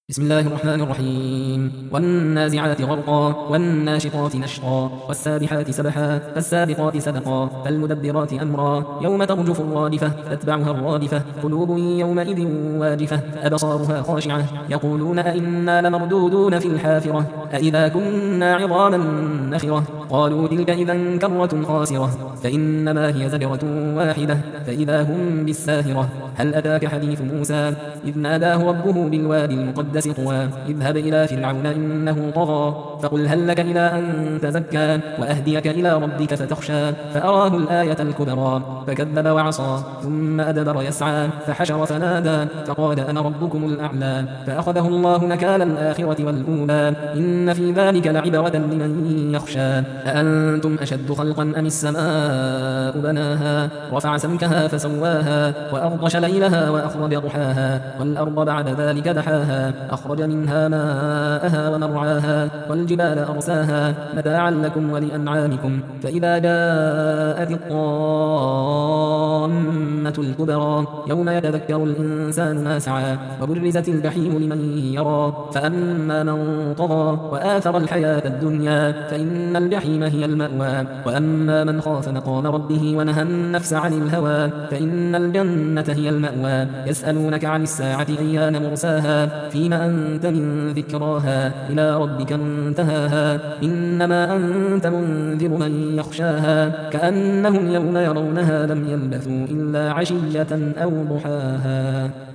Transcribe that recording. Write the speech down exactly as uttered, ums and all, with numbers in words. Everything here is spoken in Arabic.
بسم الله الرحمن الرحيم والنازعات غرقا والناشطات نشطا والسابحات سبحا فالسابقات سبقا فالمدبرات أمرا يوم ترجف الرادفة تتبعها الرادفة قلوب يومئذ واجفة أبصارها خاشعة يقولون أئنا لمردودون في الحافرة أئذا كنا عظاما نخرة قالوا تلك إذا كرة خاسرة فإنما هي زجرة واحدة فإذا هم بالساهرة هل أتاك حديث موسى إذ ناداه ربه بالوادي المقدس طوى اذهب إلى فرعون إنه طغى فقل هل لك إلى أن تزكى وأهديك إلى ربك فتخشى فأراه الآية الكبرى فكذب وعصى ثم أدبر يسعى فحشر فنادى فقال أنا ربكم الأعلى فأخذه الله نكال الآخرة والأولى إن في ذلك لعبرة لمن يخشى أأنتم أشد خلقا أم السماء بناها رفع سمكها فسواها وأغطش ليلها وأخرج ضحاها والأرض بعد ذلك دحاها أخرج منها ماءها ومرعاها والجبال أرساها متاعا لكم ولأنعامكم فإذا جاءت الطامة الكبرى يوم يتذكر الإنسان ما سعى وبرزت الجحيم لمن يرى فأما من طغى وآثر الحياة الدنيا فإن الجحيم هي المأوى وأما من خاف مقام ربه ونهى النفس عن الهوى فإن الجنة هي المأوى يسألونك عن الساعة أيان مرساها فيما أنت من ذكراها إلى ربك منتهاها إنما أنت منذر من يخشاها كأنهم يوم يرونها لم يلبثوا إلا عشية أو ضحاها.